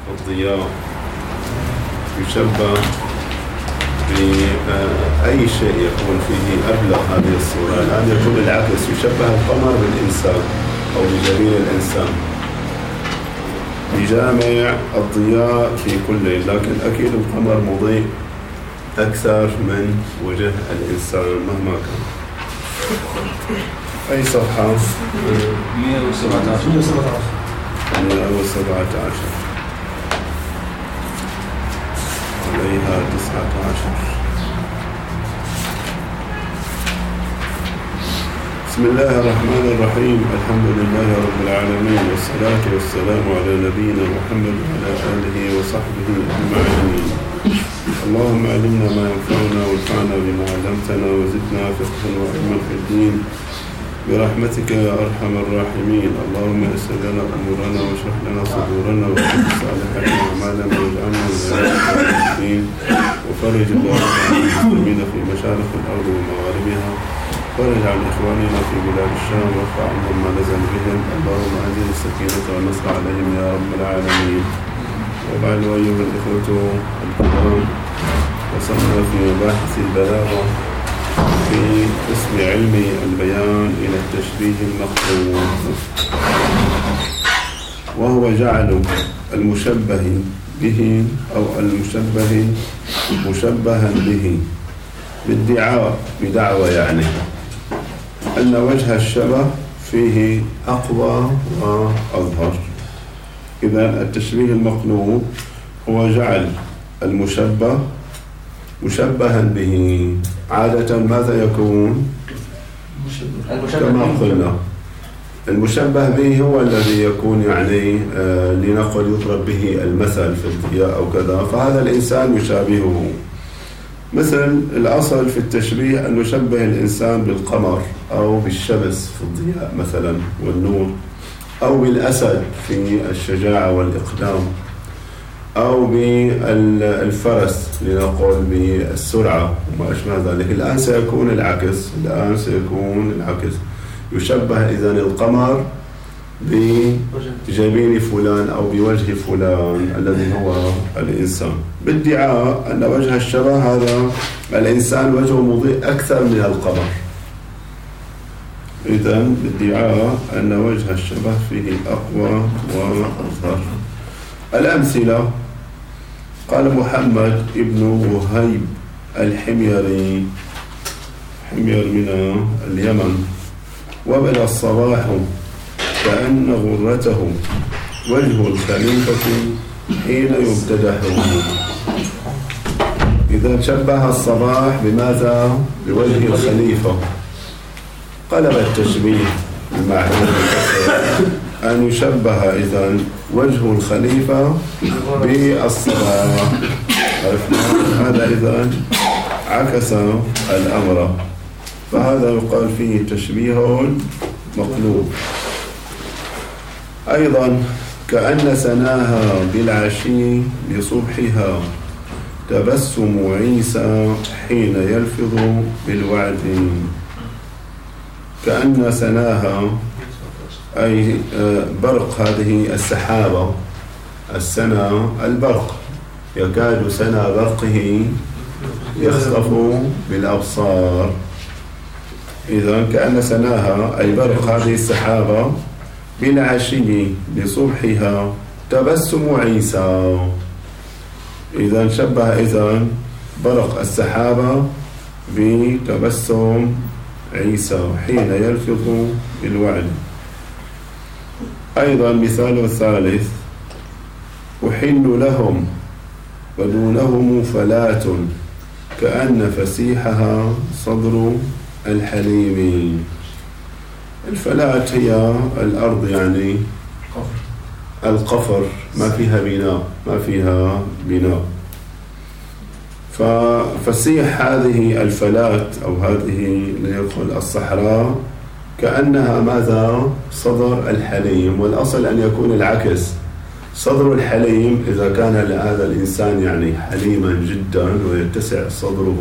الضياء يشبه بأي شيء يكون فيه أبلغ هذه الصورة. الآن يكون العكس، يشبه القمر بالإنسان أو بجبين الإنسان، بجامع الضياء في كل ليل، لكن أكيد القمر مضيء أكثر من وجه الإنسان مهما كان. أي صفحة؟ 117 عليها 19. بسم الله الرحمن الرحيم. الحمد لله رب العالمين، والصلاة والسلام على نبينا محمد وعلى آله وصحبه أجمعين. اللهم علمنا ما ينفعنا وانفعنا بما علمتنا وزدنا فقها وعلما في الدين برحمتك يا أرحم الراحمين. اللهم يسر لنا أمورنا واشرح لنا صدورنا واجعل صالحات أعمالنا واجعلنا من الراشدين، وفرج اللهم عن المسلمين في مشارق الأرض ومغاربها، فرج عن إخواننا في بلاد الشام وارفع عنهم ما نزل بهم. اللهم أنزل السكينة والنصر عليهم يا رب العالمين. وبعد أيها الإخوة الكرام، وصلنا في مباحث البلاغة في قسم علم البيان إلى التشبيه المخلوق، وهو جعل المشبه به أو المشبه مشبها به بدعوى يعني أن وجه الشبه فيه أقوى وأظهر. إذا التشبيه المقلوب هو جعل المشبه مشبها به. عادة ماذا يكون؟ كما قلنا المشبه به هو الذي يكون يعني لنقل يضرب به المثل في الضياء أو كذا، فهذا الإنسان يشابهه. مثل الأصل في التشبيه أن نشبه الإنسان بالقمر أو بالشمس في الضياء مثلا والنور، أو بالأسد في الشجاعة والإقدام، أو بالفرس لنقول بالسرعة وما أشبه ذلك. الآن سيكون العكس، يشبه إذن القمر بجبين فلان أو بوجه فلان الذي هو الإنسان، بادعاء أن وجه الشبه هذا الإنسان وجهه مضيء أكثر من القمر. إذن بادعاء أن وجه الشبه فيه أقوى وأظهر. الأمثلة: قال محمد ابن وهيب الحميري، حمير من اليمن: وبدا الصباح كأن غرته وجه الخليفة حين يبتدح. إذا شبه الصباح بماذا؟ بوجه الخليفة. قلب التشبيه المعلوم أن يشبه إذن وجه الخليفة بالصباح. هذا إذن عكس الأمر، فهذا يقال فيه تشبيه مقلوب. أيضا: كأن سناها بالعشي لصبحها تبسم عيسى حين يلفظ بالوعد. كأن سناها أي برق هذه السحابة، السنا البرق، يكاد سنا برقه يخطف بالأبصار. إذن كأن سناها أي برق هذه السحابة بالعشي لصبحها تبسم عيسى. إذن شبه برق السحابة بتبسم عيسى حين يلفظ بالوعد. أيضا مثال ثالث: أحل لهم ودونهم فلات كأن فسيحها صدر الحليم. الفلات هي الأرض يعني القفر، ما فيها بناء. ففسيح هذه الفلات أو هذه لنقول الصحراء كأنها ماذا؟ صدر الحليم. والأصل أن يكون العكس، صدر الحليم إذا كان هذا الإنسان يعني حليما جدا ويتسع صدره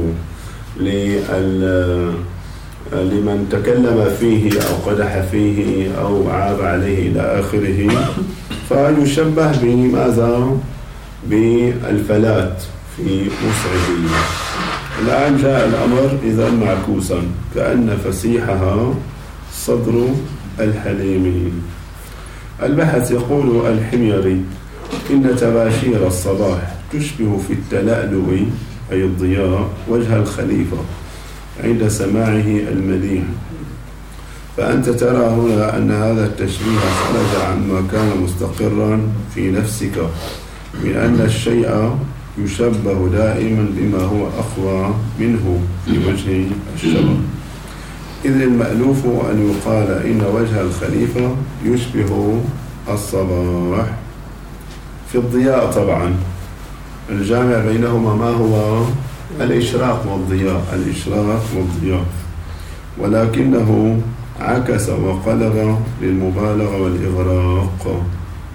لمن تكلم فيه أو قدح فيه أو عاب عليه إلى آخره، فيشبه بماذا؟ بالفلات في مصعده. الآن جاء الأمر إذا معكوسا، كأن فسيحها صدر الحليم. البحث يقول الحميري: إن تباشير الصباح تشبه في التلألؤ أي الضياء وجه الخليفة عند سماعه المديح. فأنت ترى هنا أن هذا التشبيه خرج عما كان مستقرا في نفسك من أن الشيء يشبه دائما بما هو أقوى منه في وجه الشبه، إذ المألوف أن يقال إن وجه الخليفة يشبه الصباح في الضياء. طبعا الجامع بينهما ما هو؟ الإشراق والضياء، الإشراق والضياء، ولكنه عكس وقلب للمبالغة والإغراق،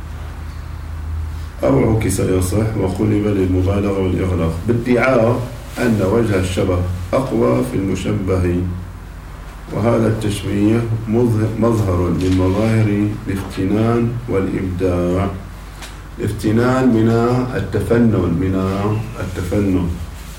أو عكس يصح وقلب للمبالغة والإغراق، بادعاء أن وجه الشبه أقوى في المشبه. وهذا التشبيه مظهر من مظاهر الافتنان والإبداع. الافتنان من التفنن.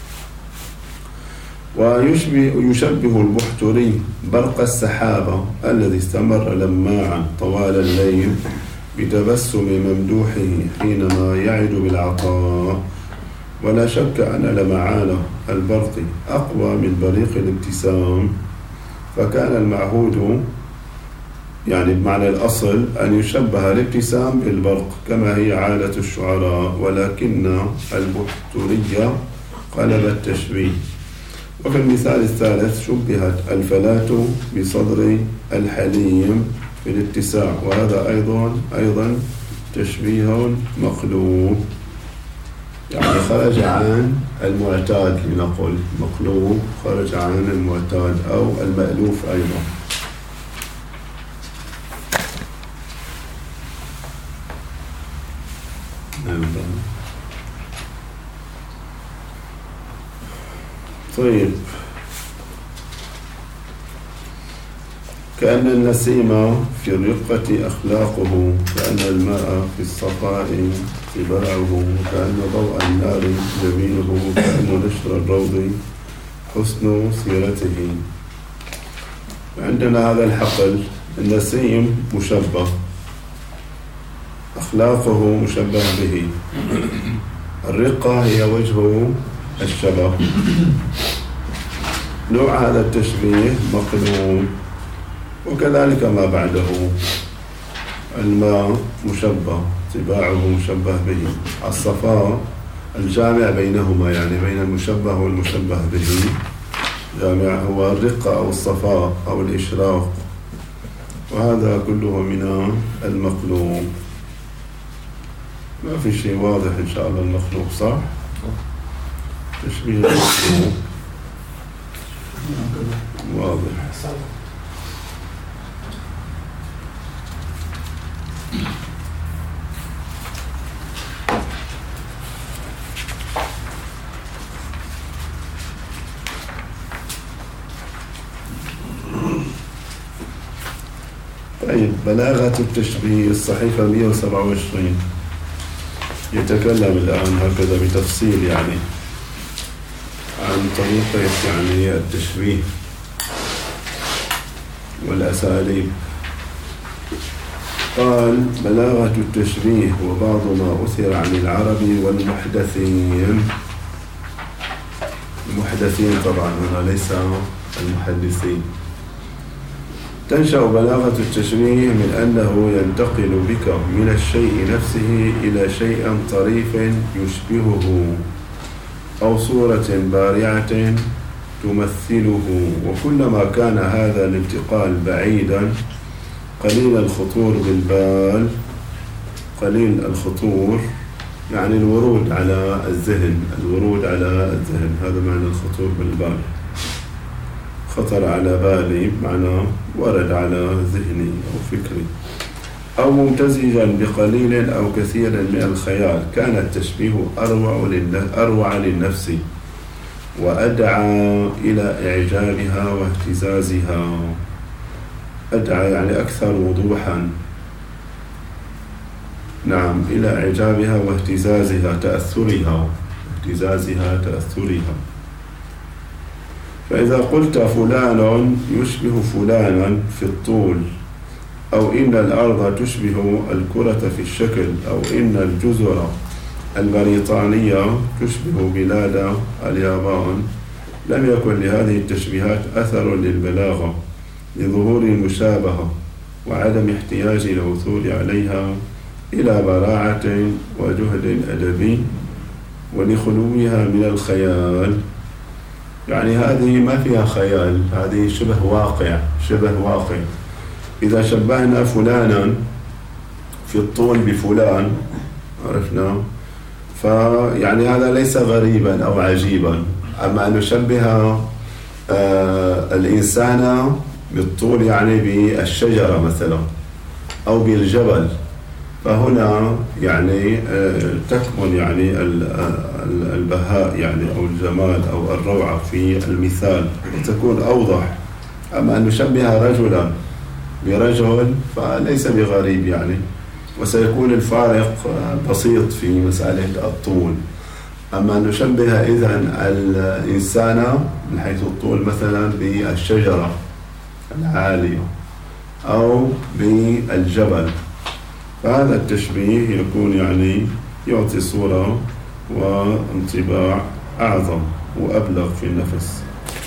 ويشبه البحتري برق السحابة الذي استمر لماعا طوال الليل بتبسم ممدوحه حينما يعد بالعطاء. ولا شك أن لمعان البرق أقوى من بريق الابتسام، فكان المعهود يعني بمعنى الأصل أن يشبه الابتسام بالبرق كما هي عادة الشعراء، ولكن البحترية قلب التشبيه. وفي المثال الثالث شبهت الفلاة بصدر الحليم في الاتساع، وهذا أيضا تشبيه مقلوب، يعني خرج عن المعتاد، لنقل مقلوب خرج عن المعتاد أو المألوف أيضا. طيب، كأن النسيم في الرقة أخلاقه، كأن الماء في الصفاء طباعه، كأن ضوء النار جبينه، كأن نشر الروض حسن سيرته. عندنا هذا الحقل، النسيم مشبه، أخلاقه مشبه به، الرقة هي وجه الشبه. نوع هذا التشبيه مقلوب، وكذلك ما بعده. الماء مشبه، طباعه مشبه به، الصفاء الجامع بينهما، يعني بين المشبه والمشبه به، جامع هو الرقة أو الصفاء أو الإشراق، وهذا كله من المقلوب. ما في شيء واضح إن شاء الله. المخلوق صح؟ تشبيه المخلوق واضح. طيب، بلاغة التشبيه، الصحيفة 127. يتكلم الآن هكذا بتفصيل يعني عن طريقة يعني التشبيه والأساليب. قال: بلاغة التشبيه وبعض ما أثر عن العرب والمحدثين. المحدثين طبعا هنا ليس المحدثين. تنشأ بلاغة التشبيه من أنه ينتقل بك من الشيء نفسه إلى شيء طريف يشبهه، أو صورة بارعة تمثله. وكلما كان هذا الانتقال بعيدا قليل الخطور بالبال، قليل الخطور يعني الورود على الذهن، هذا معنى الخطور بالبال. خطر على بالي معنى ورد على ذهني أو فكري. أو ممتزجا بقليل أو كثير من الخيال، كان التشبيه أروع للنفس وأدعى إلى إعجابها واهتزازها. أدعى يعني أكثر وضوحا، نعم إلى إعجابها واهتزازها تأثرها فإذا قلت فلان يشبه فلانا في الطول، أو إن الأرض تشبه الكرة في الشكل، أو إن الجزر البريطانية تشبه بلاد اليابان، لم يكن لهذه التشبيهات أثر للبلاغة لظهور المشابهة وعدم احتياج العثور عليها إلى براعة وجهد أدبي ولخلوها من الخيال. يعني هذه ما فيها خيال، هذه شبه واقع. إذا شبهنا فلانا في الطول بفلان عرفنا، فيعني هذا ليس غريبا أو عجيبا. أما أن نشبه الإنسان بالطول يعني بالشجرة مثلا أو بالجبل، فهنا يعني تكمن يعني البهاء يعني أو الجمال أو الروعة في المثال وتكون أوضح. أما أن نشبه رجلا برجل فليس بغريب يعني، وسيكون الفارق بسيط في مسألة الطول. أما أن نشبه إذن الإنسان من حيث الطول مثلا بالشجرة العالية أو بالجبل، فهذا التشبيه يكون يعني يعطي صورة وانطباع أعظم وأبلغ في النفس.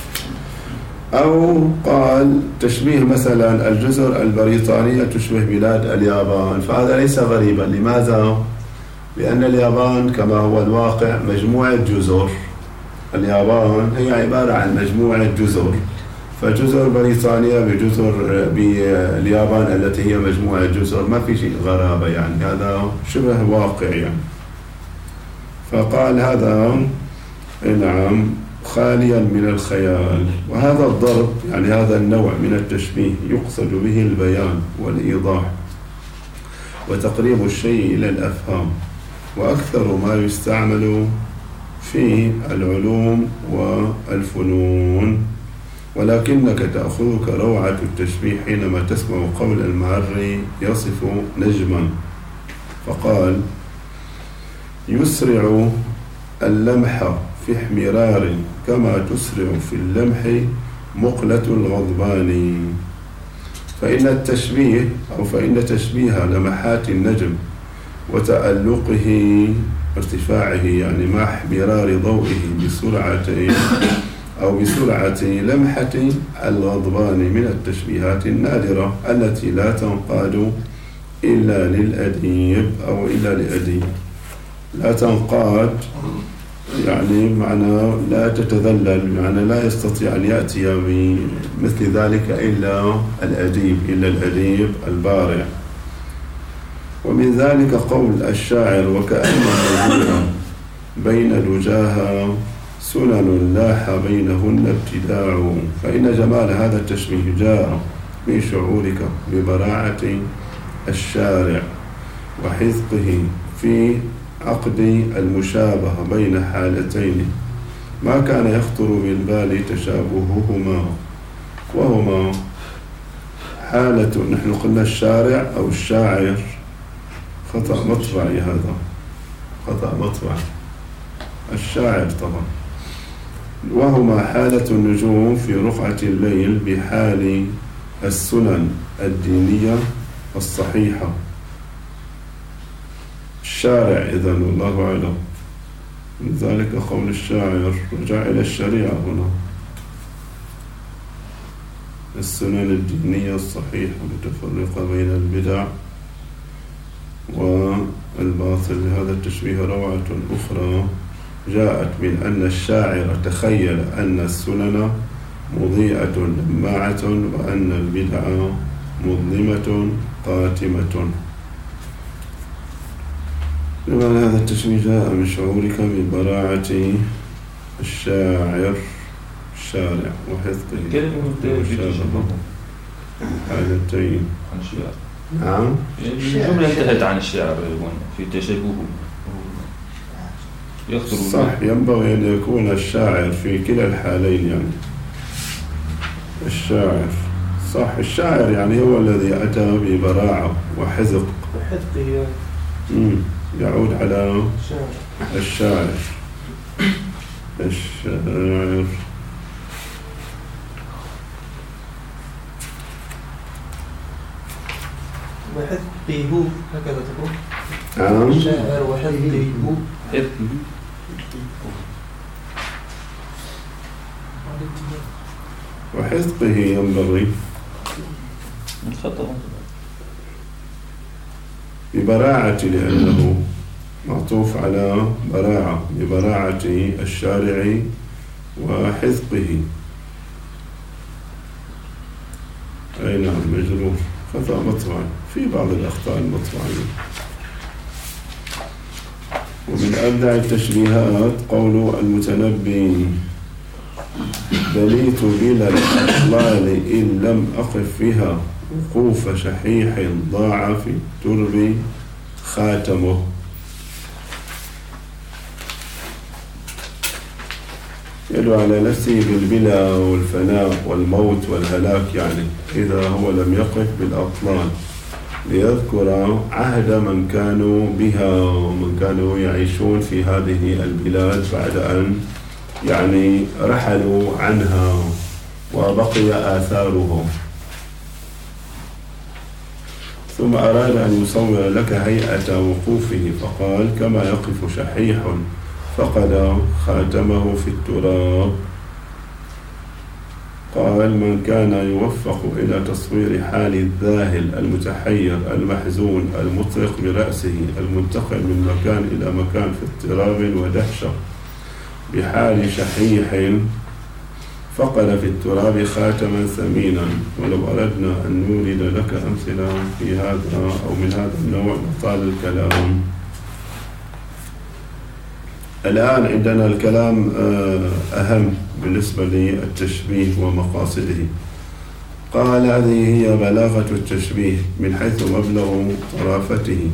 أو قال تشبيه مثلا الجزر البريطانية تشبه بلاد اليابان، فهذا ليس غريبا. لماذا؟ لأن اليابان كما هو الواقع مجموعة جزر، اليابان هي عبارة عن مجموعة جزر، فجزر بريطانيا بجزر باليابان التي هي مجموعة جزر ما في شيء غرابة يعني، هذا شبه واقع يعني. فقال هذا نعم خاليا من الخيال. وهذا الضرب يعني هذا النوع من التشبيه يقصد به البيان والإيضاح وتقريب الشيء إلى الأفهام، وأكثر ما يستعمل في العلوم والفنون. ولكنك تأخذك روعة التشبيه حينما تسمع قول المعري يصف نجما، فقال يسرع اللمح في احمرار كما تسرع في اللمح مقلة الغضبان. فإن تشبيه لمحات النجم وتألقه ارتفاعه يعني مع احمرار ضوئه بسرعة لمحة الغضبان من التشبيهات النادرة التي لا تنقاد إلا للأديب أو إلا لأديب. لا تنقاد يعني معنى لا تتذلل، معنى لا يستطيع أن يأتي بمثل ذلك إلا الأديب البارع. ومن ذلك قول الشاعر وكأن النجوم بين لجاها سنن لاح بينهن ابتداع. فإن جمال هذا التشبيه جاء من شعورك ببراعة الشارع وحذقه في عقد المشابهة بين حالتين ما كان يخطر بالبال تشابههما، وهما حالة نحن قلنا الشارع أو الشاعر، خطأ مطبعي هذا، خطأ مطبع الشاعر طبعا. وهما حالة النجوم في رقعة الليل بحال السنن الدينية الصحيحة. الشارع إذن والله أعلم. من ذلك قول الشاعر رجع إلى الشريعة هنا، السنن الدينية الصحيحة المتفرقة بين البدع والباطل. لهذا التشبيه روعة أخرى جاءت من أن الشاعر تخيل أن السنن مضيئة لماعة وأن البدع مظلمة قاتمة. لما هذا التشبيه جاء من شعورك ببراعة الشارع وحذقه حالتين. نعم الجملة انتهت عن الشعر في تشابهه يخطر صح. ينبغي أن يكون الشاعر في كلا الحالين يعني. الشاعر صح، الشاعر يعني هو الذي أتى ببراعة وحذق يعود على الشاعر. الشاعر وحثه هكذا تقول. الشاعر وحثه ينبغي ببراعة، لأنه معطوف على براعة، ببراعة الشارع وحذقه. أي نعم، مجرور، خطأ مطبعي، في بعض الأخطاء المطبعية. ومن أبدع التشبيهات قول المتنبي: بليت بلا الأطلال إن لم أقف فيها، وقوف شحيح ضاع في الترب خاتمه. يدعو على نفسه بالبلا والفناء والموت والهلاك، يعني إذا هو لم يقف بالأطلال، ليذكر عهد من كانوا بها ومن كانوا يعيشون في هذه البلاد بعد أن يعني رحلوا عنها وبقي آثارهم. ثم أراد أن يصور لك هيئة وقوفه فقال: كما يقف شحيح فقد خاتمه في التراب. قال: من كان يوفق إلى تصوير حال الذاهل المتحير المحزون المطرق برأسه المنتقل من مكان إلى مكان في اضطراب ودهشة بحال شحيح فقد في التراب خاتما ثمينا. ولو أردنا أن نورد لك أمثلة في هذا أو من هذا النوع لطال الكلام. الآن عندنا الكلام أهم بالنسبة للتشبيه ومقاصده. قال: هذه هي بلاغة التشبيه من حيث مبلغ طرافته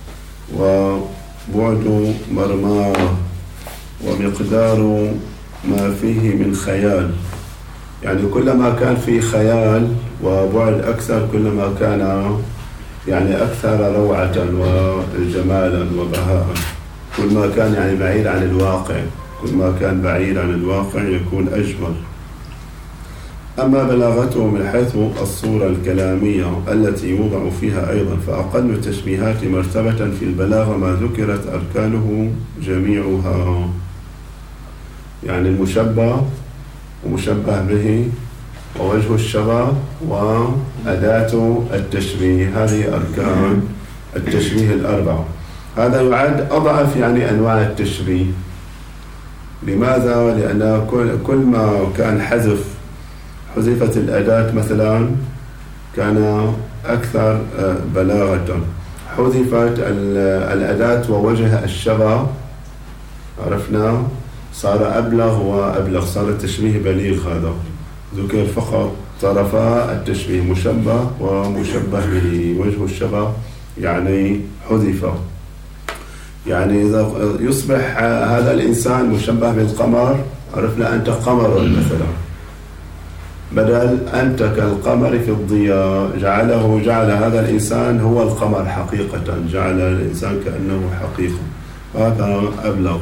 وبعد مرماه ومقدار ما فيه من خيال. يعني كلما كان في خيال وبعد أكثر كلما كان يعني أكثر روعة وجمالا وبهاء. كل ما كان يعني بعيد عن الواقع، كل ما كان بعيد عن الواقع يكون أجمل. أما بلاغته من حيث الصورة الكلامية التي يوضع فيها أيضا، فأقل التشبيهات مرتبة في البلاغة ما ذكرت أركانه جميعها، يعني المشبه ومشبه به ووجه الشبه وأداة التشبيه، هذه أركان التشبيه الأربعة. هذا يعد أضعف يعني أنواع التشبيه. لماذا؟ لأن كل ما كان حذفت الأداة مثلا كان أكثر بلاغة. حذفت الأداة ووجه الشبه عرفنا صار أبلغ وأبلغ، صار التشبيه بليغ. هذا ذكر فقط طرفا التشبيه، مشبه ومشبه به. وجه الشبه يعني حذف، يعني إذا يصبح هذا الإنسان مشبه بالقمر، عرفنا أنت قمر مثلا، بدل أنت كالقمر في الضياء جعل هذا الإنسان هو القمر حقيقة، جعل الإنسان كأنه حقيقة، هذا أبلغ.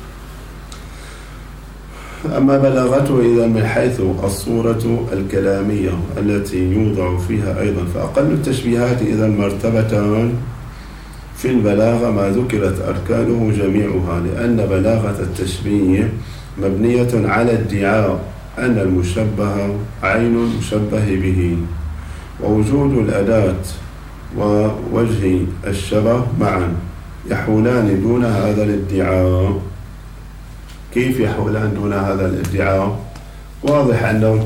أما بلاغته إذا من حيث الصورة الكلامية التي يوضع فيها أيضا، فأقل التشبيهات إذا مرتبة في البلاغة ما ذكرت أركانه جميعها، لأن بلاغة التشبيه مبنية على ادعاء أن المشبه عين المشبه به، ووجود الأداة ووجه الشبه معا يحولان دون هذا الادعاء. كيف يحولان دون هذا الادعاء؟ واضح أنه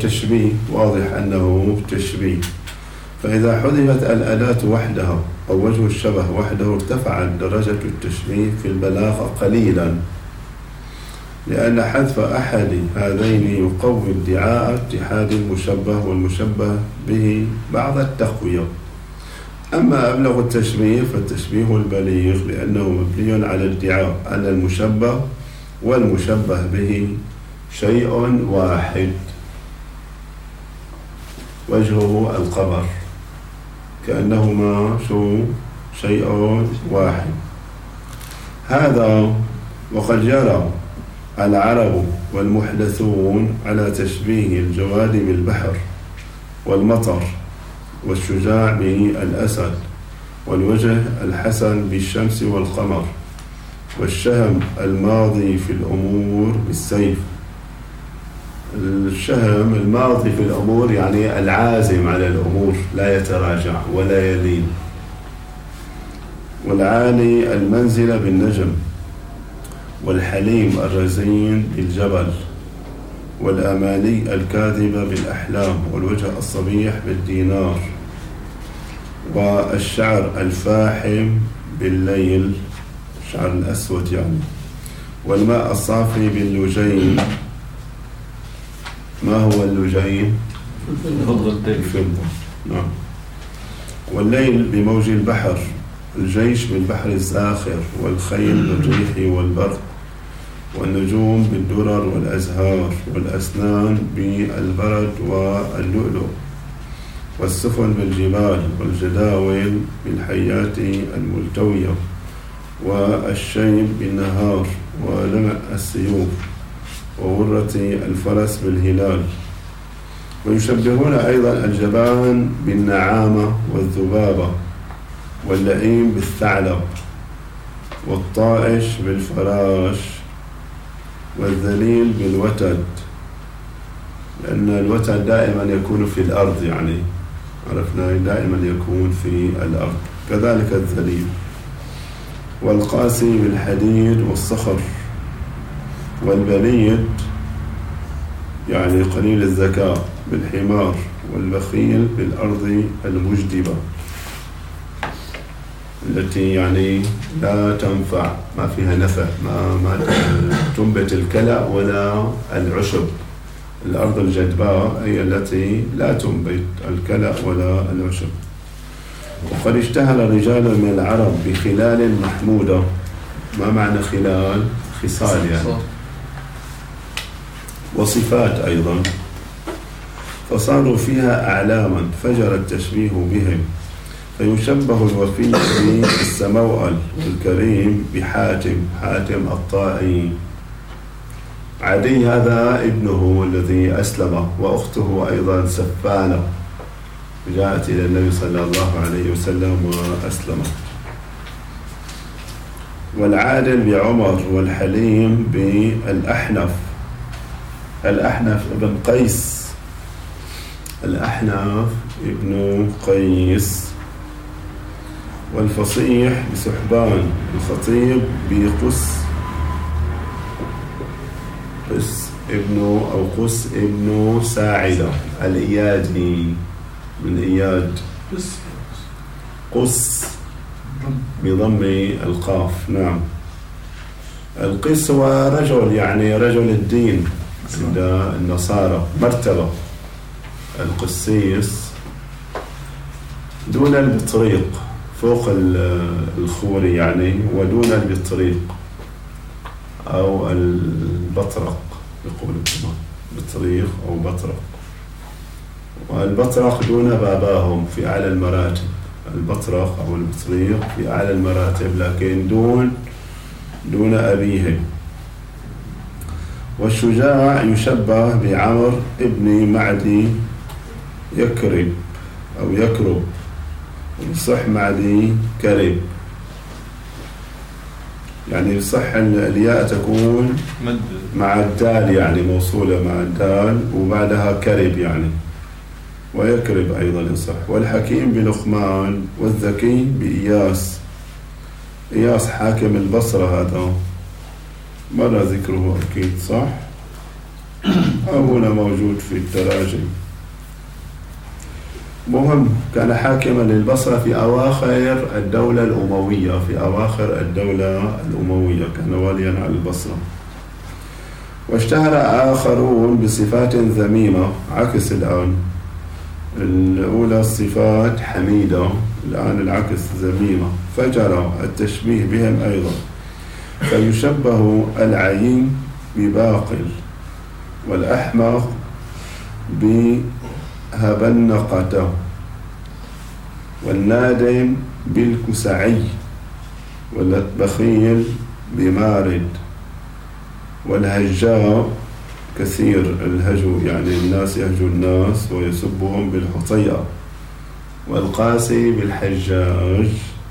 تشبيه، فإذا حذفت الأداة وحدها أو وجه الشبه وحده ارتفعت درجة التشبيه في البلاغة قليلا، لأن حذف أحد هذين يقوي ادعاء اتحاد المشبه والمشبه به بعض التقوية. أما أبلغ التشبيه فالتشبيه البليغ، لأنه مبني على ادعاء أن المشبه والمشبه به شيء واحد، وجهه القمر، كأنهما شيء واحد. هذا وقد جرى العرب والمحدثون على تشبيه الجواد بالبحر، والمطر، والشجاع بالأسد، والوجه الحسن بالشمس والقمر، والشهم الماضي في الأمور بالسيف. الشهم الماضي في الأمور يعني العازم على الأمور، لا يتراجع ولا يلين. والعالي المنزل بالنجم، والحليم الرزين بالجبل، والأماني الكاذبة بالأحلام، والوجه الصبيح بالدينار، والشعر الفاحم بالليل، الشعر الأسود يعني، والماء الصافي باللجين. ما هو اللجين؟ الفضة. نعم. والليل بموج البحر، الجيش بالبحر الزاخر، والخيل بالريح والبرق، والنجوم بالدرر والأزهار، والأسنان بالبرد واللؤلؤ، والسفن بالجبال، والجداول بالحيات الملتوية، والشيب بالنهار، ولمع السيوف، وورة الفرس بالهلال. ويشبهون أيضا الجبان بالنعامة والذبابة، واللئيم بالثعلب، والطائش بالفراش، والذليل بالوتد، لأن الوتد دائما يكون في الأرض، يعني عرفنا دائما يكون في الأرض، كذلك الذليل. والقاسي بالحديد والصخر، والبليد يعني قليل الذكاء بالحمار، والبخيل بالأرض المجدبة التي يعني لا تنفع، ما فيها نفع، ما تنبت الكلأ ولا العشب. الأرض الجدباء هي التي لا تنبت الكلأ ولا العشب. وقد اشتهر رجال من العرب بخلال محمودة. ما معنى خلال؟ خصال يعني، وصفات أيضا، فصاروا فيها أعلاما فجر التشبيه بهم. فيشبه الوفي بالسموأل، والكريم بحاتم، حاتم الطائي. عدي هذا ابنه الذي أسلم، وأخته أيضا سفانة جاءت إلى النبي صلى الله عليه وسلم وأسلمت. والعادل بعمر، والحليم بالأحنف، الأحنف ابن قيس، الأحنف ابن قيس. والفصيح بسحبان، الخطيب بقس، قس ابن ساعدة، الإيادي من إياد، قس بضم القاف. نعم. القس هو رجل، يعني رجل الدين عند النصارى، مرتبة. القسيس دون البطريق، فوق الخوري يعني، ودون البطريق أو البطرق يقول كمان، بطريق أو بطرق. والبطرق دون باباهم في أعلى المراتب، البطرق أو البطريق في أعلى المراتب، لكن دون أبيهم. والشجاع يشبه بعمر ابن معدي يكرب أو يكرب، ويصح معدي كرب، يعني يصح الياء تكون مع الدال، يعني موصولة مع الدال وبعدها كرب يعني، ويكرب أيضا يصح. والحكيم بلقمان، والذكي بإياس. إياس حاكم البصرة، هذا مر ذكره أكيد صح؟ أو هنا موجود في التراجم. مهم، كان حاكما للبصرة في أواخر الدولة الأموية، كان واليا على البصرة. واشتهر آخرون بصفات ذميمة، عكس الآن، الأولى الصفات حميدة، الآن العكس ذميمة، فجرى التشبيه بهم أيضا. فيشبه العين بباقل، والأحمق بهبنقته، والنادم بالكسعي، والبخيل بمارد. والهجاء كثير الهجو، يعني الناس يهجو الناس ويسبهم بالحطيئة. والقاسي بالحجاج.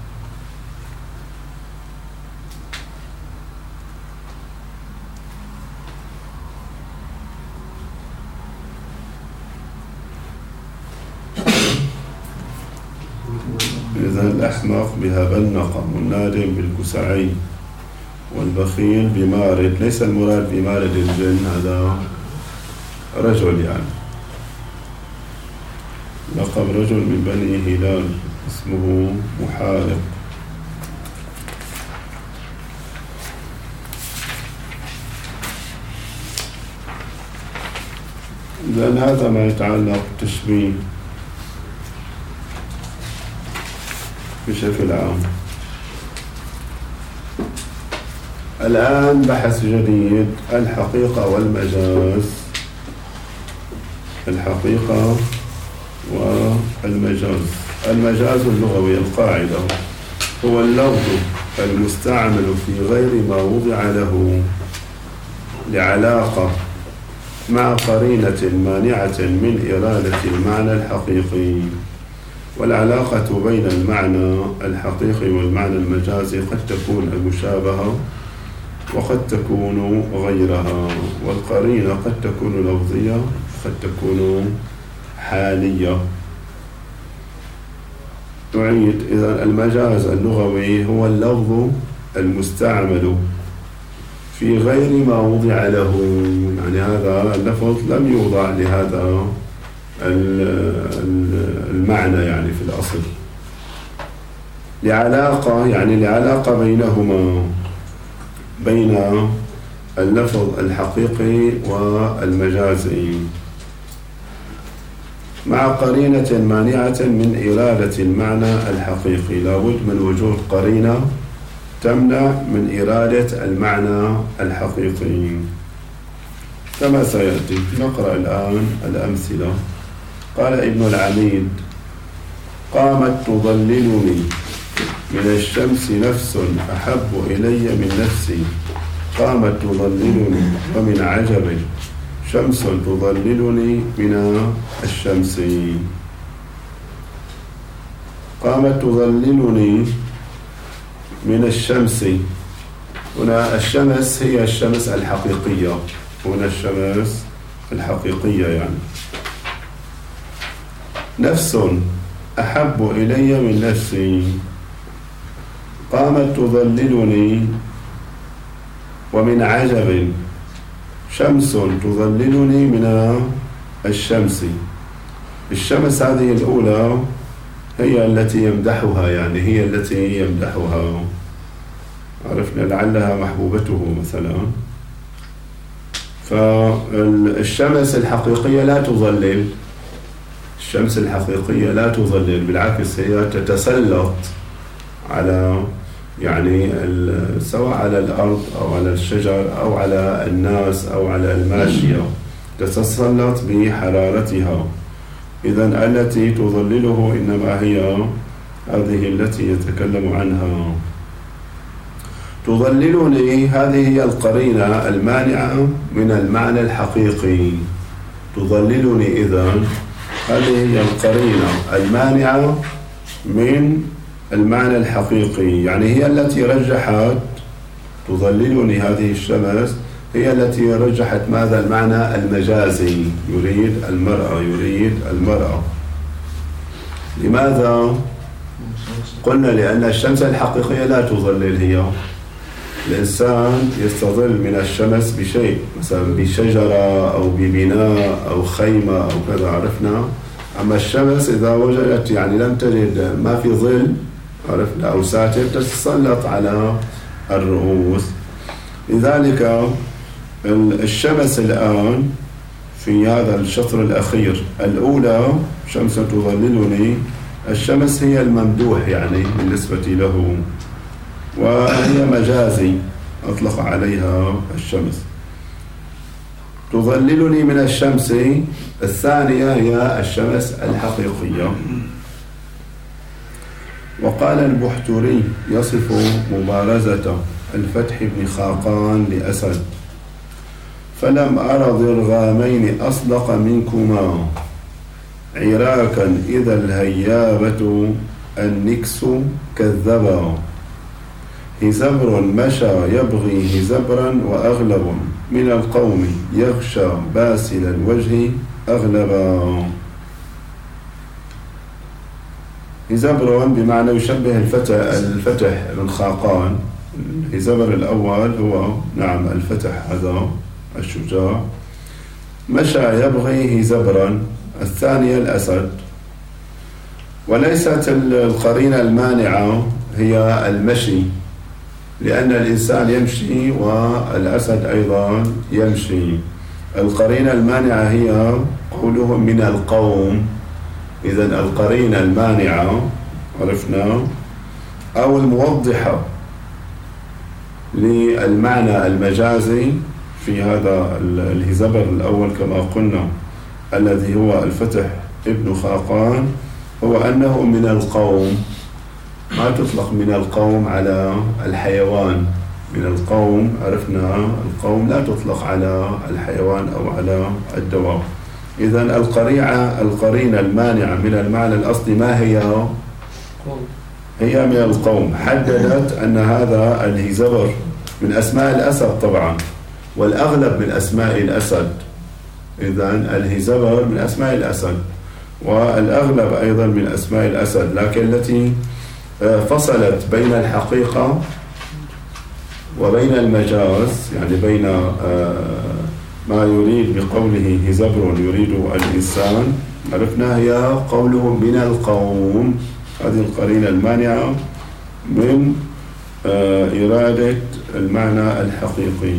إذا الأحمق بهبلنق، والنادم بالكسعي، والبخيل بمارد. ليس المراد بمارد الجن، هذا رجل يعني لقب رجل من بني هلال اسمه محارق. لأن هذا ما يتعلق بالتشبيه بشكل عام. الآن بحث جديد: الحقيقة والمجاز. الحقيقة والمجاز. المجاز اللغوي القاعدة هو اللفظ المستعمل في غير ما وضع له لعلاقة مع قرينة مانعة من إرادة المعنى الحقيقي. والعلاقة بين المعنى الحقيقي والمعنى المجازي قد تكون المشابهة وقد تكون غيرها. والقرينة قد تكون لفظية قد تكون حالية. نعيد: إذا المجاز اللغوي هو اللفظ المستعمل في غير ما وضع له، يعني هذا اللفظ لم يوضع لهذا المعنى يعني في الأصل، لعلاقة، يعني لعلاقة بينهما، بين اللفظ الحقيقي والمجازي، مع قرينة مانعة من إرادة المعنى الحقيقي. لابد من وجود قرينة تمنع من إرادة المعنى الحقيقي كما سيأتي. نقرأ الآن الأمثلة. قال ابن العميد: قامت تضللني من الشمس نفس أحب إلي من نفسي. قامت تضللني ومن عجب شمس تضللني من الشمس. قامت تضللني من الشمس. هنا الشمس هي الشمس الحقيقية، هنا الشمس الحقيقية يعني. نفس أحب إلي من نفسي. قامت تضللني ومن عجب شمس تضللني من الشمس. الشمس هذه الأولى هي التي يمدحها، يعني هي التي يمدحها، عرفنا لعلها محبوبته مثلا. فالشمس الحقيقية لا تظلل، الشمس الحقيقية لا تظلل، بالعكس هي تتسلط على، يعني سواء على الأرض أو على الشجر أو على الناس أو على الماشية، تتسلط بحرارتها. إذن التي تظلله إنما هي هذه التي يتكلم عنها. تظللني، هذه هي القرينة المانعة من المعنى الحقيقي. تظللني إذن هذه هي القرينة المانعة من المعنى الحقيقي، يعني هي التي رجحت. تظللني هذه الشمس هي التي رجحت ماذا؟ المعنى المجازي، يريد المرأة، يريد المرأة. لماذا؟ قلنا لأن الشمس الحقيقية لا تظلل. هي الإنسان يستظل من الشمس بشيء، مثلا بشجرة أو ببناء أو خيمة أو كذا، عرفنا. أما الشمس إذا وجدت، يعني لم تجد ما في ظل، عرفنا، أو ساتر، تتسلط على الرؤوس. لذلك الشمس الآن في هذا الشطر الأخير، الأولى شمس تظللني، الشمس هي الممدوح يعني بالنسبة له، وهي مجازي أطلق عليها الشمس. تظللني من الشمس الثانية هي الشمس الحقيقية. وقال البحتري يصف مبارزة الفتح بن خاقان لأسد. فلم أر ضرغامين أصدق منكما عراكا إذا الهيابة النكس كذبا. هزبر مشى يبغي هزبرا وأغلب من القوم يغشى باسل الوجه أغلبا. هزبر بمعنى يشبه الفتح بن خاقان. هزبر الأول هو نعم الفتح هذا الشجاع. مشى يبغي هزبرا الثانية الأسد. وليست القرينة المانعة هي المشي، لأن الإنسان يمشي والأسد أيضا يمشي. القرينة المانعة هي قولهم من القوم. إذن القرينة المانعة عرفنا أو الموضحة للمعنى المجازي في هذا الهزبر الأول كما قلنا الذي هو الفتح ابن خاقان، هو أنه من القوم. ما تطلق من القوم على الحيوان. من القوم عرفنا القوم لا تطلق على الحيوان أو على الدواب. إذن القرينة المانعة من المعنى الأصلي ما هي؟ هي من القوم. حددت أن هذا الهزبر من أسماء الأسد طبعا، والأغلب من أسماء الأسد. إذن الهزبر من أسماء الأسد والأغلب أيضا من أسماء الأسد، لكن التي فصلت بين الحقيقة وبين المجاز، يعني بين ما يريد بقوله هزبر يريد الإنسان، عرفنا هي قوله من القوم. هذه القرينة المانعة من إرادة المعنى الحقيقي.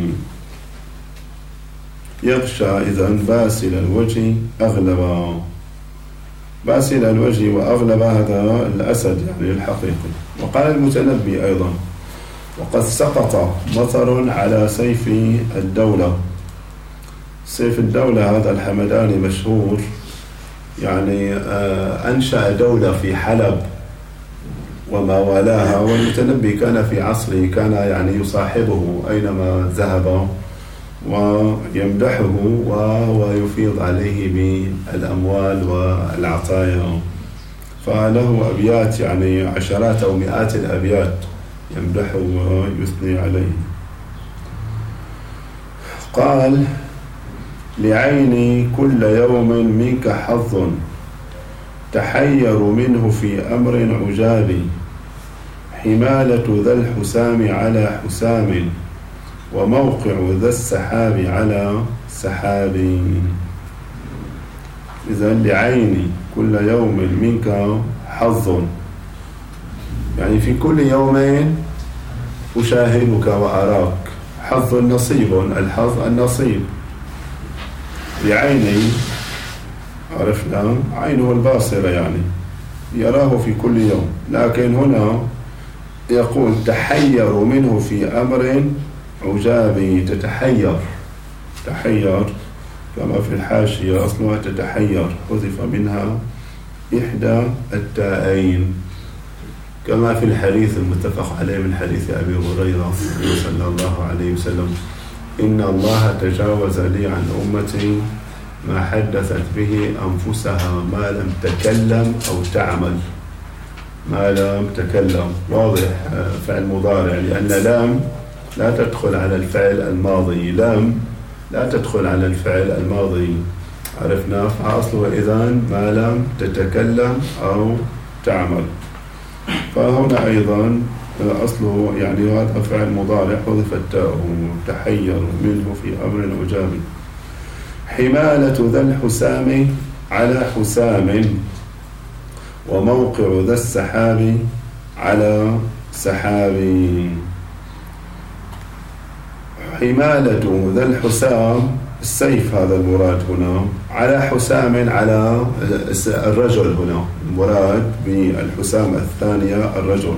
يغشى إذن باسل الوجه أغلبا. باسل الوجه وأغلب هذا الأسد يعني الحقيقي. وقال المتنبي أيضا وقد سقط مطر على سيف الدولة. سيف الدولة هذا الحمداني مشهور، يعني أنشأ دولة في حلب وما والاها، والمتنبي كان في عصره كان يعني يصاحبه أينما ذهب ويمدحه وهو يفيض عليه بالأموال والعطايا. فله أبيات يعني عشرات أو مئات الأبيات يمدحه ويثني عليه. قال لعيني كل يوم منك حظ تحير منه في أمر عجاب. حمالة ذا الحسام على حسام وموقع ذا السحاب على سحاب. إذن لعيني كل يوم منك حظ، يعني في كل يومين أشاهدك وأراك. حظ نصيب، الحظ النصيب. لعيني عرفنا عينه الباصرة يعني يراه في كل يوم، لكن هنا يقول تحير منه في أمر عجابي. تتحير كما في الحاشية أصلها تتحير، حذف منها إحدى التاءين، كما في الحديث المتفق عليه من حديث أبي هريرة صلى الله عليه وسلم إن الله تجاوز لي عن أمتي ما حدثت به أنفسها ما لم تكلم أو تعمل. ما لم تكلم واضح فعل مضارع، لأن لام لا تدخل على الفعل الماضي. لام لا تدخل على الفعل الماضي عرفنا، فأصله إذن ما لم تتكلم أو تعمل. فهنا أيضا أصله يعني هذا فعل مضارع حذف التاء تحير منه في أمر عجاب. حمالة ذا الحسام على حسام وموقع ذا السحاب على سحاب. حمالة ذا الحسام السيف هذا المراد هنا، على حسام على الرجل هنا، المراد بالحسام الثانية الرجل.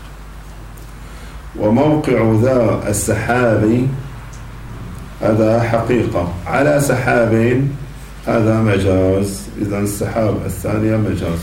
وموقع ذا السحاب هذا حقيقة، على سحاب هذا مجاز. إذن السحاب الثانية مجاز.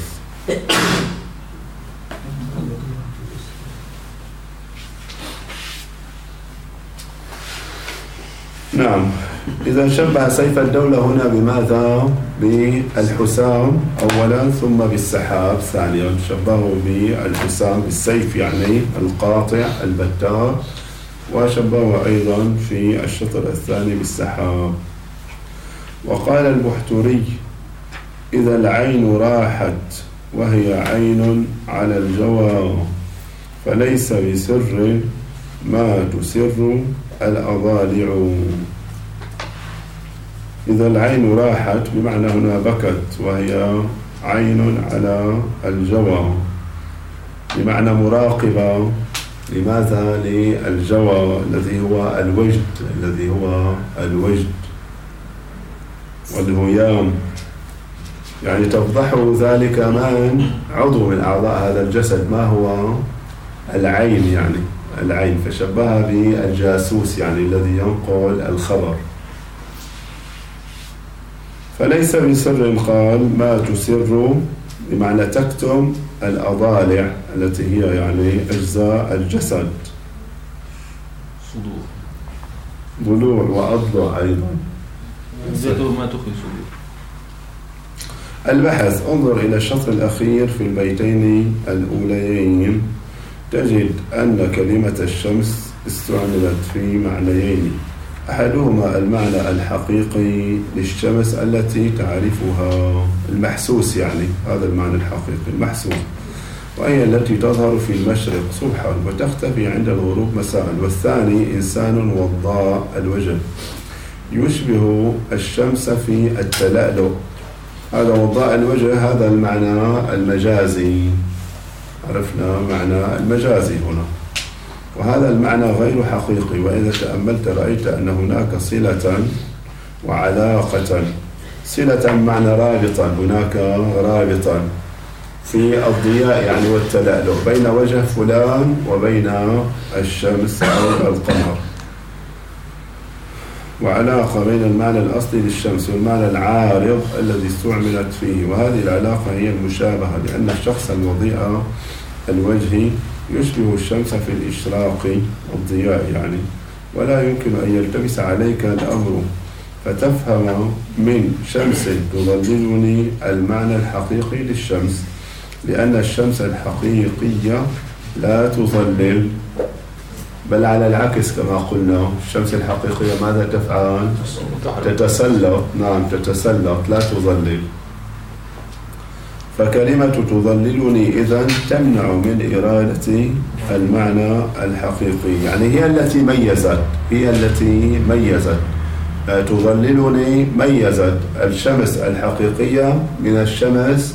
نعم. إذا شبه سيف الدولة هنا بماذا؟ بالحسام أولا ثم بالسحاب ثانيا. شبهه بالحسام بالسيف يعني القاطع البتار، وشبهه أيضا في الشطر الثاني بالسحاب. وقال البحتري: إذا العين راحت وهي عين على الجوى فليس بسر ما تسر الأضالع. إذا العين راحت بمعنى هنا بكت وهي عين على الجوى، بمعنى مراقبة. لماذا؟ للجوى الذي هو الوجد والهيام، يعني تفضحه ذلك من عضو من أعضاء هذا الجسد. ما هو؟ العين، يعني العين. فشبهها بالجاسوس يعني الذي ينقل الخبر. فليس بسر قال ما تسر بمعنى تكتم الأضالع التي هي يعني أجزاء الجسد، صدور، ضلوع وأضلع أيضا. ما تخفي صدور. البحث: انظر إلى الشطر الأخير في البيتين الأوليين تجد أن كلمة الشمس استعملت في معنيين. أحدهما المعنى الحقيقي للشمس التي تعرفها، المحسوس، يعني هذا المعنى الحقيقي المحسوس، وهي التي تظهر في المشرق صبحا وتختفي عند الغروب مساء. والثاني إنسان وضاء الوجه يشبه الشمس في التلألؤ. هذا وضاء الوجه، هذا المعنى المجازي. عرفنا معنى المجازي هنا، وهذا المعنى غير حقيقي. وإذا تأملت رأيت أن هناك صلة وعلاقة. صلة معنى رابطا، هناك رابطا في الضياء يعني والتلألؤ بين وجه فلان وبين الشمس أو القمر، وعلاقة بين المعنى الأصلي للشمس والمعنى العارض الذي استعملت فيه. وهذه العلاقة هي المشابهة، لأن الشخص الوضيء الوجهي يشبه الشمس في الإشراق والضياء يعني، ولا يمكن أن يلتبس عليك الأمر فتفهم من شمس تظللني المعنى الحقيقي للشمس، لأن الشمس الحقيقية لا تظلل، بل على العكس كما قلنا. الشمس الحقيقية ماذا تفعل؟ تتسلط. نعم، تتسلط لا تظلل. فكلمة تظللني إذن تمنع من إرادة المعنى الحقيقي، يعني هي التي ميزت تظللني، ميزت الشمس الحقيقية من الشمس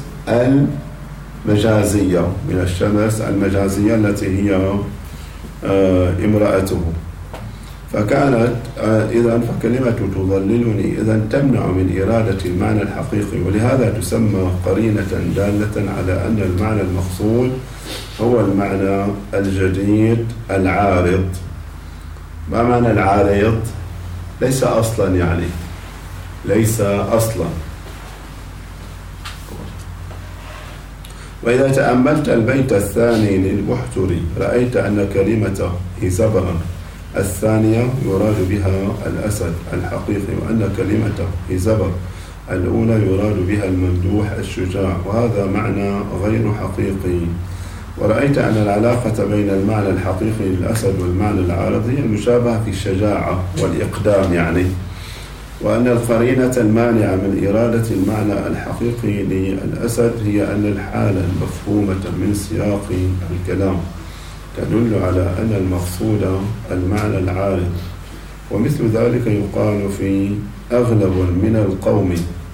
المجازية التي هي امرأته. فكانت فكلمة تظللني إذن تمنع من إرادة المعنى الحقيقي، ولهذا تسمى قرينة دالة على أن المعنى المقصود هو المعنى الجديد العارض. ما معنى العارض؟ ليس أصلا، يعني ليس أصلا. وإذا تأملت البيت الثاني للبحتري رأيت أن كلمة هزبرا الثانية يراد بها الأسد الحقيقي، وأن كلمة هزبر الأولى يراد بها الممدوح الشجاع، وهذا معنى غير حقيقي. ورأيت أن العلاقة بين المعنى الحقيقي للأسد والمعنى العارض هي المشابهة في الشجاعة والإقدام يعني، وأن القرينة المانعة من إرادة المعنى الحقيقي للأسد هي أن الحالة المفهومة من سياق الكلام تدل على أن المقصود المعنى العارض. ومثل ذلك يقال في أغلب من القوم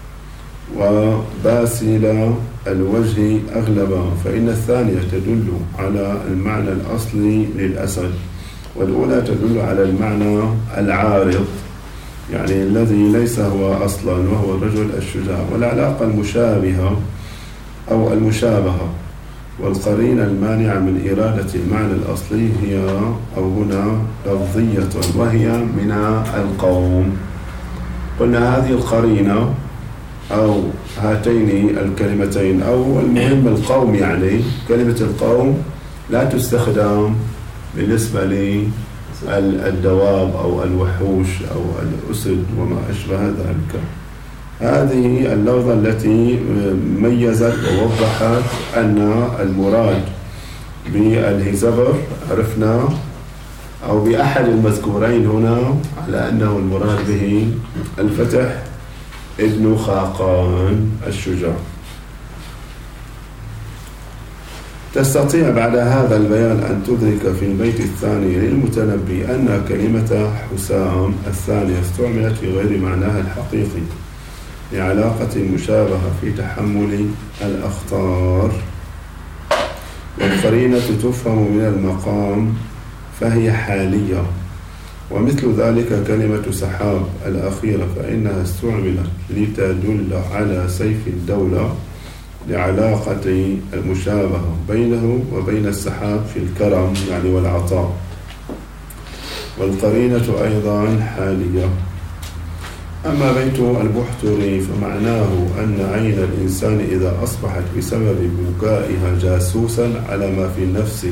وباسل الوجه أغلبا، فإن الثانية تدل على المعنى الأصلي للأسد، والأولى تدل على المعنى العارض يعني الذي ليس هو أصلا وهو الرجل الشجاع. والعلاقة المشابهة أو المشابهة والقرينة المانعة من إرادة المعنى الأصلي هي أو هنا لفظية، وهي من القوم. قلنا هذه القرينة أو هاتين الكلمتين أو المهم القوم، يعني كلمة القوم لا تستخدم بالنسبة الدواب أو الوحوش أو الأسد وما أشبه ذلك. هذه اللفظة التي ميزت ووضحت أن المراد بالهزبر عرفنا أو بأحد المذكورين هنا على أنه المراد به الفتح ابن خاقان الشجاع. تستطيع بعد هذا البيان أن تدرك في البيت الثاني للمتنبي أن كلمة حسام الثانية استعملت في غير معناها الحقيقي لعلاقة المشابهة في تحمل الأخطار، والقرينة تفهم من المقام فهي حالية، ومثل ذلك كلمة سحاب الأخيرة فإنها استعملت لتدل على سيف الدولة لعلاقة المشابهة بينه وبين السحاب في الكرم يعني والعطاء، والقرينة أيضا حالية. أما بيت البحتري فمعناه أن عين الإنسان إذا أصبحت بسبب بكائها جاسوسا على ما في النفس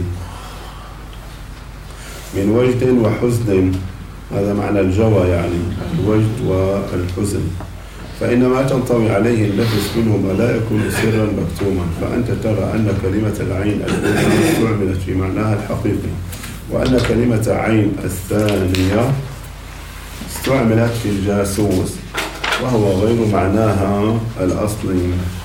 من وجد وحزن، هذا معنى الجوى يعني الوجد والحزن، فإن ما تنطوي عليه النفس منهما لا يكون سرا مكتوما، فأنت ترى أن كلمة العين الأولى استعملت في معناها الحقيقي، وأن كلمة عين الثانية استعملت في الجاسوس وهو غير معناها الأصلي.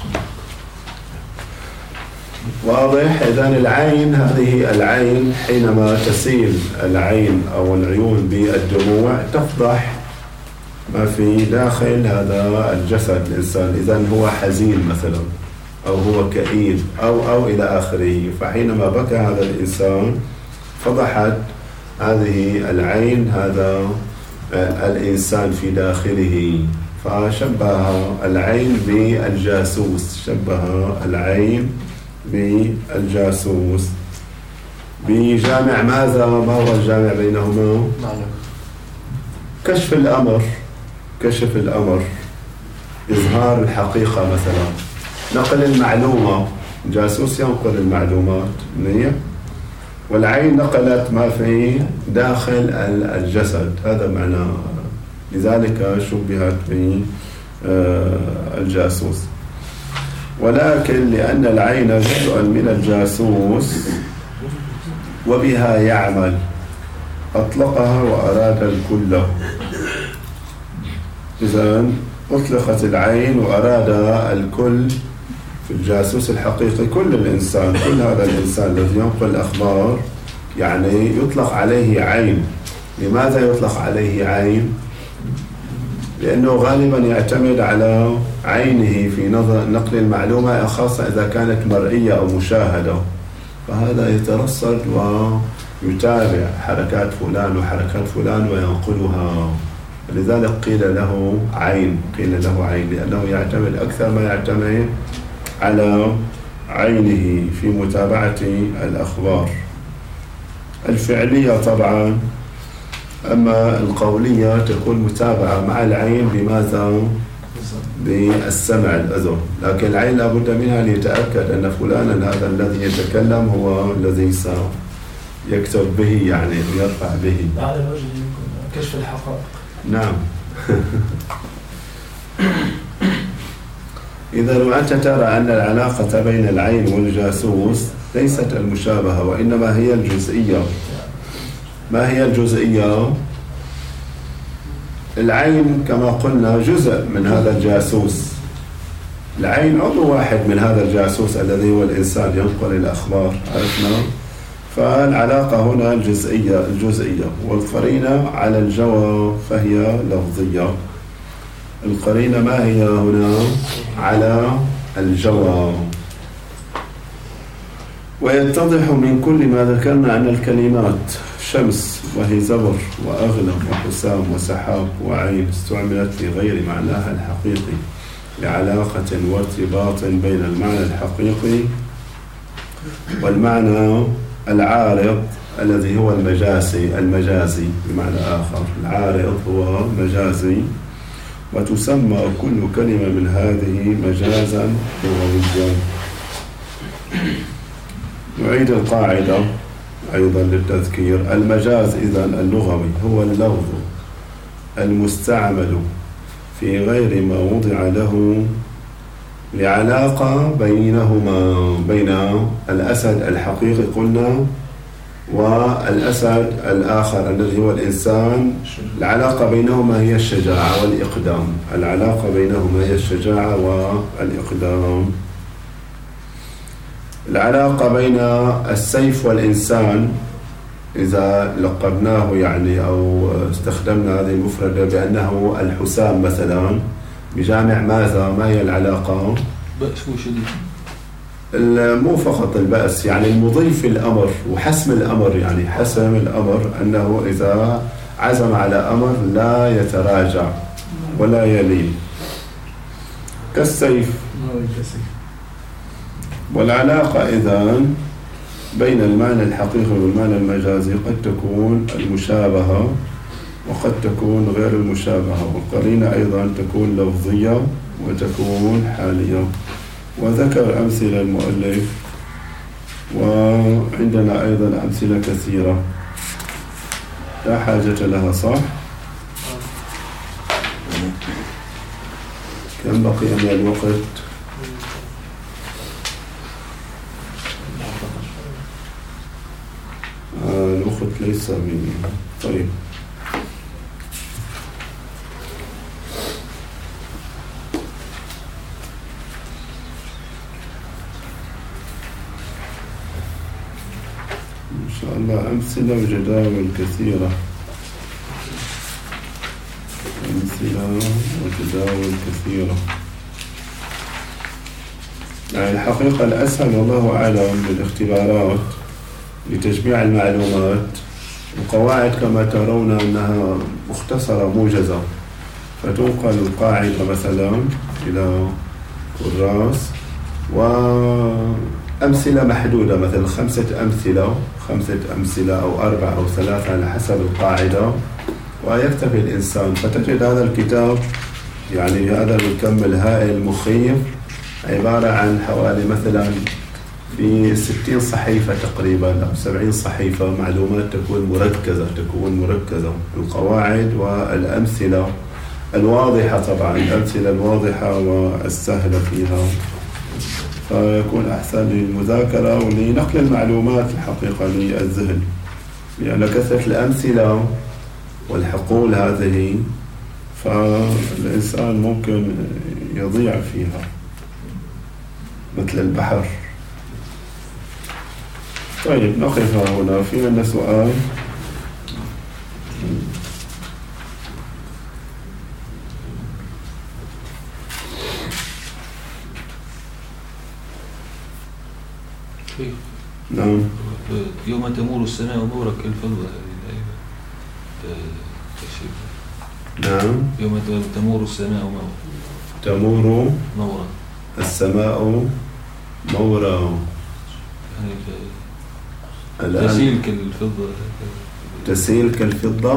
واضح؟ إذن العين، هذه العين حينما تسيل العين أو العيون بالدموع تفضح ما في داخل هذا الجسد الإنسان، إذن هو حزين مثلا أو هو كئيب أو إلى آخره، فحينما بكى هذا الإنسان فضحت هذه العين هذا الإنسان في داخله، فشبه العين بالجاسوس، شبه العين بالجاسوس بجامع ماذا؟ ما هو الجامع بينهما؟ كشف الأمر، كشف الأمر، إظهار الحقيقة مثلا، نقل المعلومة، جاسوس ينقل المعلومات منيح، والعين نقلت ما في داخل الجسد، هذا معنى، لذلك شبهت بالجاسوس. ولكن لأن العين جزء من الجاسوس وبها يعمل أطلقها وأراد الكل. إذن أطلقت العين وأراد الكل في الجاسوس الحقيقي، كل الإنسان، كل هذا الإنسان الذي ينقل الأخبار يعني يطلق عليه عين. لماذا يطلق عليه عين؟ لأنه غالبا يعتمد على عينه في نقل المعلومة، خاصة إذا كانت مرئية أو مشاهدة، فهذا يترصد ويتابع حركات فلان وحركات فلان وينقلها، لذلك قيل له عين، قيل له عين لأنه يعتمد أكثر ما يعتمد على عينه في متابعة الأخبار الفعلية طبعا. أما القولية تكون متابعة مع العين بماذا؟ بالسمع الأذن، لكن العين لابد منها ليتأكد أن فلانا هذا الذي يتكلم هو الذي سيكتب به يعني ويرفع به. على الوجه يمكن كشف الحقائق. نعم. إذا وأنت ترى أن العلاقة بين العين والجاسوس ليست المشابهة وإنما هي الجزئية. ما هي الجزئية؟ العين كما قلنا جزء من هذا الجاسوس، العين عضو واحد من هذا الجاسوس الذي هو الإنسان ينقل الأخبار، عرفنا؟ فالعلاقة هنا الجزئية، والقرينة على الجواب فهي لفظية. القرينة ما هي هنا؟ على الجواب. ويتضح من كل ما ذكرنا أن الكلمات شمس وهزبر وأغلب وحسام وسحاب وعين استعملت في غير معناها الحقيقي لعلاقة وارتباط بين المعنى الحقيقي والمعنى العارض الذي هو المجازي بمعنى آخر. العارض هو مجازي، وتسمى كل كلمة من هذه مجازا لغويا. نعيد القاعدة: أيضا للتذكير. المجاز إذن اللغوي هو اللفظ المستعمل في غير ما وضع له لعلاقة بينهما، بين الأسد الحقيقي قلنا والأسد الآخر الذي هو الإنسان. العلاقة بينهما هي الشجاعة والإقدام. العلاقة بينهما هي الشجاعة والإقدام. العلاقة بين السيف والإنسان إذا لقبناه يعني أو استخدمنا هذه المفردة بأنه الحسام مثلا، بجامع ماذا؟ ما هي العلاقة؟ بأس وشديد. مو فقط البأس، يعني المضيف الأمر وحسم الأمر، يعني حسم الأمر أنه إذا عزم على أمر لا يتراجع ولا يلين كالسيف. والعلاقة إذن بين المعنى الحقيقي والمعنى المجازي قد تكون المشابهة وقد تكون غير المشابهة، والقرينة أيضا تكون لفظية وتكون حالية. وذكر أمثلة المؤلف، وعندنا أيضا أمثلة كثيرة لا حاجة لها، صح؟ كم بقي من الوقت؟ الوقت ليس مني. طيب إن شاء الله أمثلة وجداول كثيرة. أمثلة وجداول كثيرة. يعني الحقيقة الأسهل والله أعلم بالاختبارات لتجميع المعلومات. القواعد كما ترون أنها مختصرة موجزة، فتنقل القاعدة مثلا إلى كراس وأمثلة محدودة، مثلا 5 أمثلة أو 4 أو 3 على حسب القاعدة، ويكتفي الإنسان. فتجد هذا الكتاب يعني هذا الكم الهائل المخيف عبارة عن حوالي مثلا في 60 صحيفة تقريبا أو 70 صحيفة، معلومات تكون مركزة. القواعد والأمثلة الواضحة، طبعا الأمثلة الواضحة والسهلة فيها، فيكون أحسن للمذاكرة ولنقل المعلومات الحقيقة للذهن، لأن كثرة الأمثلة والحقول هذه فالإنسان ممكن يضيع فيها مثل البحر. طيب نقف هنا. في عندنا سؤال؟ نعم. يوم تمور السماء مورا كالفضة. نعم. يوم تمور السماء تمور مورا السماء مورا، يعني تسيل كالفضة. تسيل كالفضة.